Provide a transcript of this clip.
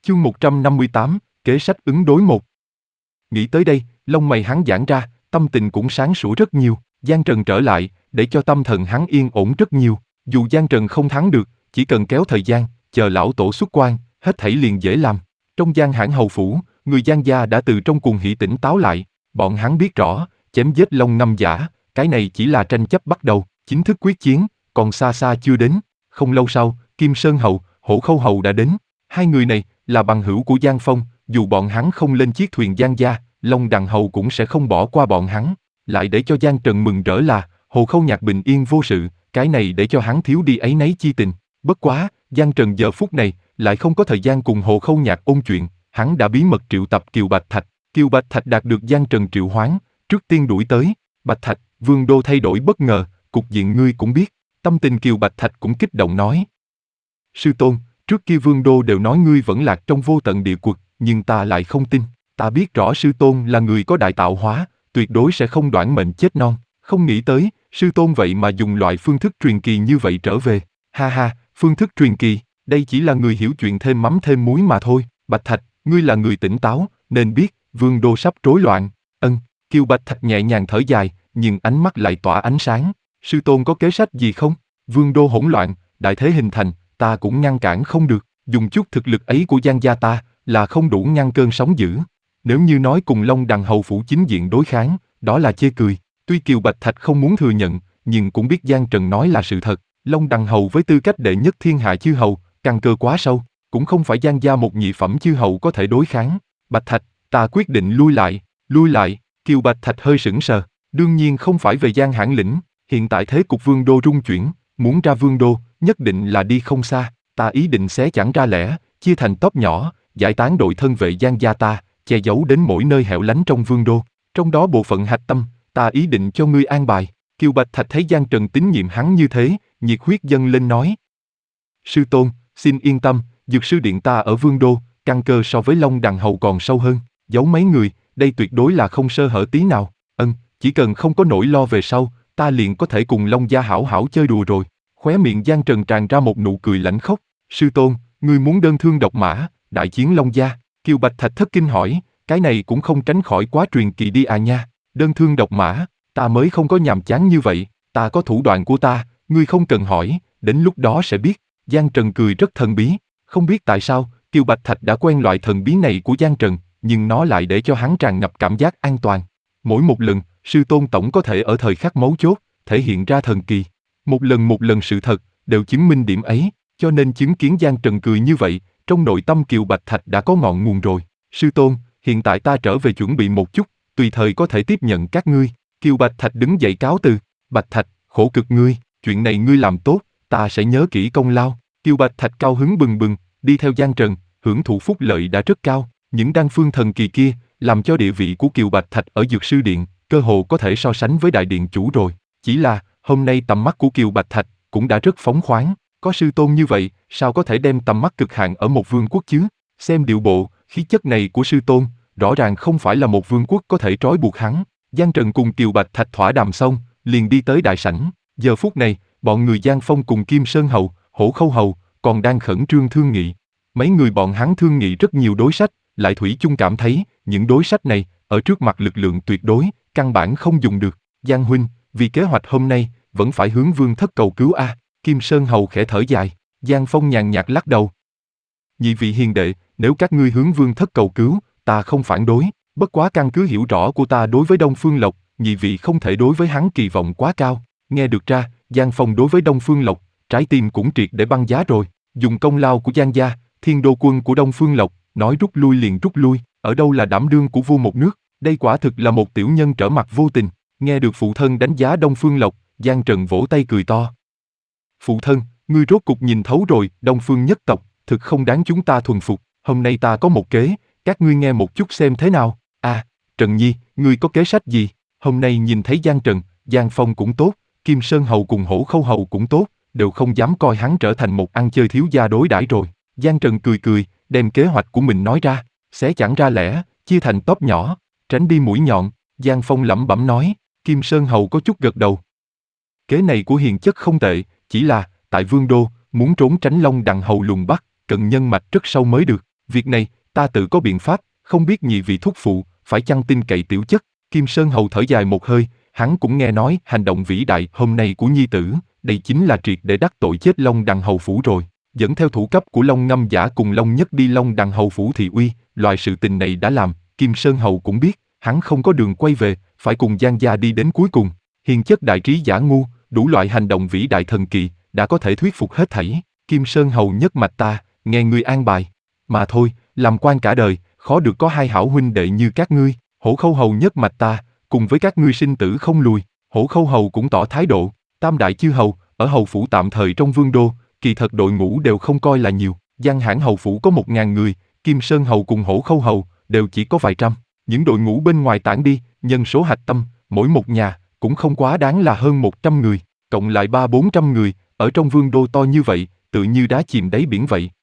Chương 158, kế sách ứng đối 1. Nghĩ tới đây, lông mày hắn giãn ra, tâm tình cũng sáng sủa rất nhiều. Giang Trần trở lại, để cho tâm thần hắn yên ổn rất nhiều. Dù Giang Trần không thắng được, chỉ cần kéo thời gian, chờ lão tổ xuất quan, hết thảy liền dễ làm. Trong Giang Hãn hầu phủ, người Giang gia đã từ trong cuồng hỉ tỉnh táo lại. Bọn hắn biết rõ, chém giết Long Ngâm Giả, cái này chỉ là tranh chấp bắt đầu, chính thức quyết chiến, còn xa xa chưa đến. Không lâu sau, Kim Sơn hầu, Hổ Khâu hầu đã đến. Hai người này là bằng hữu của Giang Phong, dù bọn hắn không lên chiếc thuyền Giang gia, Long Đằng hầu cũng sẽ không bỏ qua bọn hắn. Lại để cho Giang Trần mừng rỡ là Hồ Khâu Nhạc bình yên vô sự, cái này để cho hắn thiếu đi áy náy chi tình. Bất quá, Giang Trần giờ phút này lại không có thời gian cùng Hồ Khâu Nhạc ôn chuyện, hắn đã bí mật triệu tập Kiều Bạch Thạch. Kiều Bạch Thạch đạt được Giang Trần triệu hoán, trước tiên đuổi tới. Bạch Thạch, vương đô thay đổi bất ngờ, cục diện ngươi cũng biết. Tâm tình Kiều Bạch Thạch cũng kích động nói: sư tôn, trước kia vương đô đều nói ngươi vẫn lạc trong vô tận địa quật, nhưng ta lại không tin. Ta biết rõ sư tôn là người có đại tạo hóa, tuyệt đối sẽ không đoản mệnh chết non. Không nghĩ tới, sư tôn vậy mà dùng loại phương thức truyền kỳ như vậy trở về. Ha ha, phương thức truyền kỳ, đây chỉ là người hiểu chuyện thêm mắm thêm muối mà thôi. Bạch Thạch, ngươi là người tỉnh táo, nên biết, vương đô sắp rối loạn. Kiều Bạch Thạch nhẹ nhàng thở dài, nhưng ánh mắt lại tỏa ánh sáng. Sư tôn có kế sách gì không? Vương đô hỗn loạn, đại thế hình thành, ta cũng ngăn cản không được. Dùng chút thực lực ấy của Giang gia ta, là không đủ ngăn cơn sóng dữ. Nếu như nói cùng Long Đằng hầu phủ chính diện đối kháng, đó là chê cười. Tuy Kiều Bạch Thạch không muốn thừa nhận, nhưng cũng biết Giang Trần nói là sự thật. Long Đằng hầu với tư cách đệ nhất thiên hạ chư hầu, căn cơ quá sâu, cũng không phải Giang gia một nhị phẩm chư hầu có thể đối kháng. Bạch Thạch, ta quyết định lui lại. Lui lại? Kiều Bạch Thạch hơi sững sờ. Đương nhiên không phải về Giang Hãn lĩnh, hiện tại thế cục vương đô rung chuyển, muốn ra vương đô, nhất định là đi không xa. Ta ý định xé chẳng ra lẻ, chia thành tốp nhỏ, giải tán đội thân vệ Giang gia ta, che giấu đến mỗi nơi hẻo lánh trong vương đô. Trong đó bộ phận hạch tâm, ta ý định cho ngươi an bài. Kiều Bạch Thạch thấy Giang Trần tín nhiệm hắn như thế, nhiệt huyết dâng lên nói: sư tôn, xin yên tâm, dược sư điện ta ở vương đô, căn cơ so với Long Đằng hầu còn sâu hơn, giấu mấy người, đây tuyệt đối là không sơ hở tí nào. Chỉ cần không có nỗi lo về sau, ta liền có thể cùng Long gia hảo hảo chơi đùa rồi. Khóe miệng Giang Trần tràn ra một nụ cười lãnh khốc. Sư tôn, ngươi muốn đơn thương độc mã, đại chiến Long gia? Kiều Bạch Thạch thất kinh hỏi, cái này cũng không tránh khỏi quá truyền kỳ đi à nha. Đơn thương độc mã, ta mới không có nhàm chán như vậy, ta có thủ đoạn của ta, ngươi không cần hỏi, đến lúc đó sẽ biết. Giang Trần cười rất thần bí, không biết tại sao, Kiều Bạch Thạch đã quen loại thần bí này của Giang Trần, nhưng nó lại để cho hắn tràn ngập cảm giác an toàn. Mỗi một lần, sư tôn tổng có thể ở thời khắc mấu chốt, thể hiện ra thần kỳ. Một lần sự thật, đều chứng minh điểm ấy, cho nên chứng kiến Giang Trần cười như vậy, trong nội tâm Kiều Bạch Thạch đã có ngọn nguồn rồi. Sư tôn, hiện tại ta trở về chuẩn bị một chút, tùy thời có thể tiếp nhận các ngươi. Kiều Bạch Thạch đứng dậy cáo từ. Bạch Thạch, khổ cực ngươi, chuyện này ngươi làm tốt, ta sẽ nhớ kỹ công lao. Kiều Bạch Thạch cao hứng bừng bừng, đi theo Giang Trần, hưởng thụ phúc lợi đã rất cao. Những đan phương thần kỳ kia, làm cho địa vị của Kiều Bạch Thạch ở dược sư điện, cơ hồ có thể so sánh với đại điện chủ rồi. Chỉ là, hôm nay tầm mắt của Kiều Bạch Thạch cũng đã rất phóng khoáng, có sư tôn như vậy, sao có thể đem tầm mắt cực hạn ở một vương quốc chứ? Xem điệu bộ, khí chất này của sư tôn, rõ ràng không phải là một vương quốc có thể trói buộc hắn. Giang Trần cùng Kiều Bạch Thạch thỏa đàm xong, liền đi tới đại sảnh. Giờ phút này, bọn người Giang Phong cùng Kim Sơn hầu, Hổ Khâu hầu còn đang khẩn trương thương nghị. Mấy người bọn hắn thương nghị rất nhiều đối sách, lại thủy chung cảm thấy những đối sách này ở trước mặt lực lượng tuyệt đối, căn bản không dùng được. Giang huynh, vì kế hoạch hôm nay, vẫn phải hướng vương thất cầu cứu a. Kim Sơn hầu khẽ thở dài. Giang Phong nhàn nhạt lắc đầu. Nhị vị hiền đệ, nếu các ngươi hướng vương thất cầu cứu, ta không phản đối. Bất quá căn cứ hiểu rõ của ta đối với Đông Phương Lộc, nhị vị không thể đối với hắn kỳ vọng quá cao. Nghe được ra, Giang Phong đối với Đông Phương Lộc, trái tim cũng triệt để băng giá rồi. Dùng công lao của Giang gia, thiên đô quân của Đông Phương Lộc, nói rút lui liền rút lui, ở đâu là đảm đương của vua một nước. Đây quả thực là một tiểu nhân trở mặt vô tình. Nghe được phụ thân đánh giá Đông Phương Lộc, Giang Trần vỗ tay cười to. Phụ thân, ngươi rốt cục nhìn thấu rồi, Đông Phương nhất tộc, thực không đáng chúng ta thuần phục. Hôm nay ta có một kế, các ngươi nghe một chút xem thế nào. À, Trần Nhi, ngươi có kế sách gì? Hôm nay nhìn thấy Giang Trần, Giang Phong cũng tốt, Kim Sơn hầu cùng Hổ Khâu hầu cũng tốt, đều không dám coi hắn trở thành một ăn chơi thiếu gia đối đãi rồi. Giang Trần cười cười, đem kế hoạch của mình nói ra, xé chẳng ra lẻ, chia thành tốp nhỏ, tránh đi mũi nhọn. Giang Phong lẩm bẩm nói. Kim Sơn hầu có chút gật đầu. Kế này của hiền chất không tệ, chỉ là, tại vương đô, muốn trốn tránh Long Đằng hầu lùng bắt, cần nhân mạch rất sâu mới được. Việc này, ta tự có biện pháp, không biết nhị vị thúc phụ, phải chăng tin cậy tiểu chất. Kim Sơn Hầu thở dài một hơi, hắn cũng nghe nói hành động vĩ đại hôm nay của nhi tử, đây chính là triệt để đắc tội chết Long Đằng Hầu Phủ rồi. Dẫn theo thủ cấp của Long Ngâm Giả cùng Long Nhất đi Long Đằng Hầu Phủ thị uy, loại sự tình này đã làm, Kim Sơn Hầu cũng biết, hắn không có đường quay về, phải cùng Giang gia đi đến cuối cùng. Hiền chất đại trí giả ngu, đủ loại hành động vĩ đại thần kỳ, đã có thể thuyết phục hết thảy. Kim Sơn Hầu nhất mạch ta, nghe ngươi an bài. Mà thôi, làm quan cả đời, khó được có hai hảo huynh đệ như các ngươi. Hổ Khâu Hầu nhất mạch ta, cùng với các ngươi sinh tử không lùi. Hổ Khâu Hầu cũng tỏ thái độ. Tam đại chư hầu, ở hầu phủ tạm thời trong vương đô, kỳ thật đội ngũ đều không coi là nhiều. Giang Hãn hầu phủ có 1000 người, Kim Sơn Hầu cùng Hổ Khâu Hầu đều chỉ có vài trăm. Những đội ngũ bên ngoài tản đi, nhân số hạch tâm, mỗi một nhà cũng không quá đáng là hơn 100 người, cộng lại 300-400 người, ở trong vương đô to như vậy, tự như đá chìm đáy biển vậy.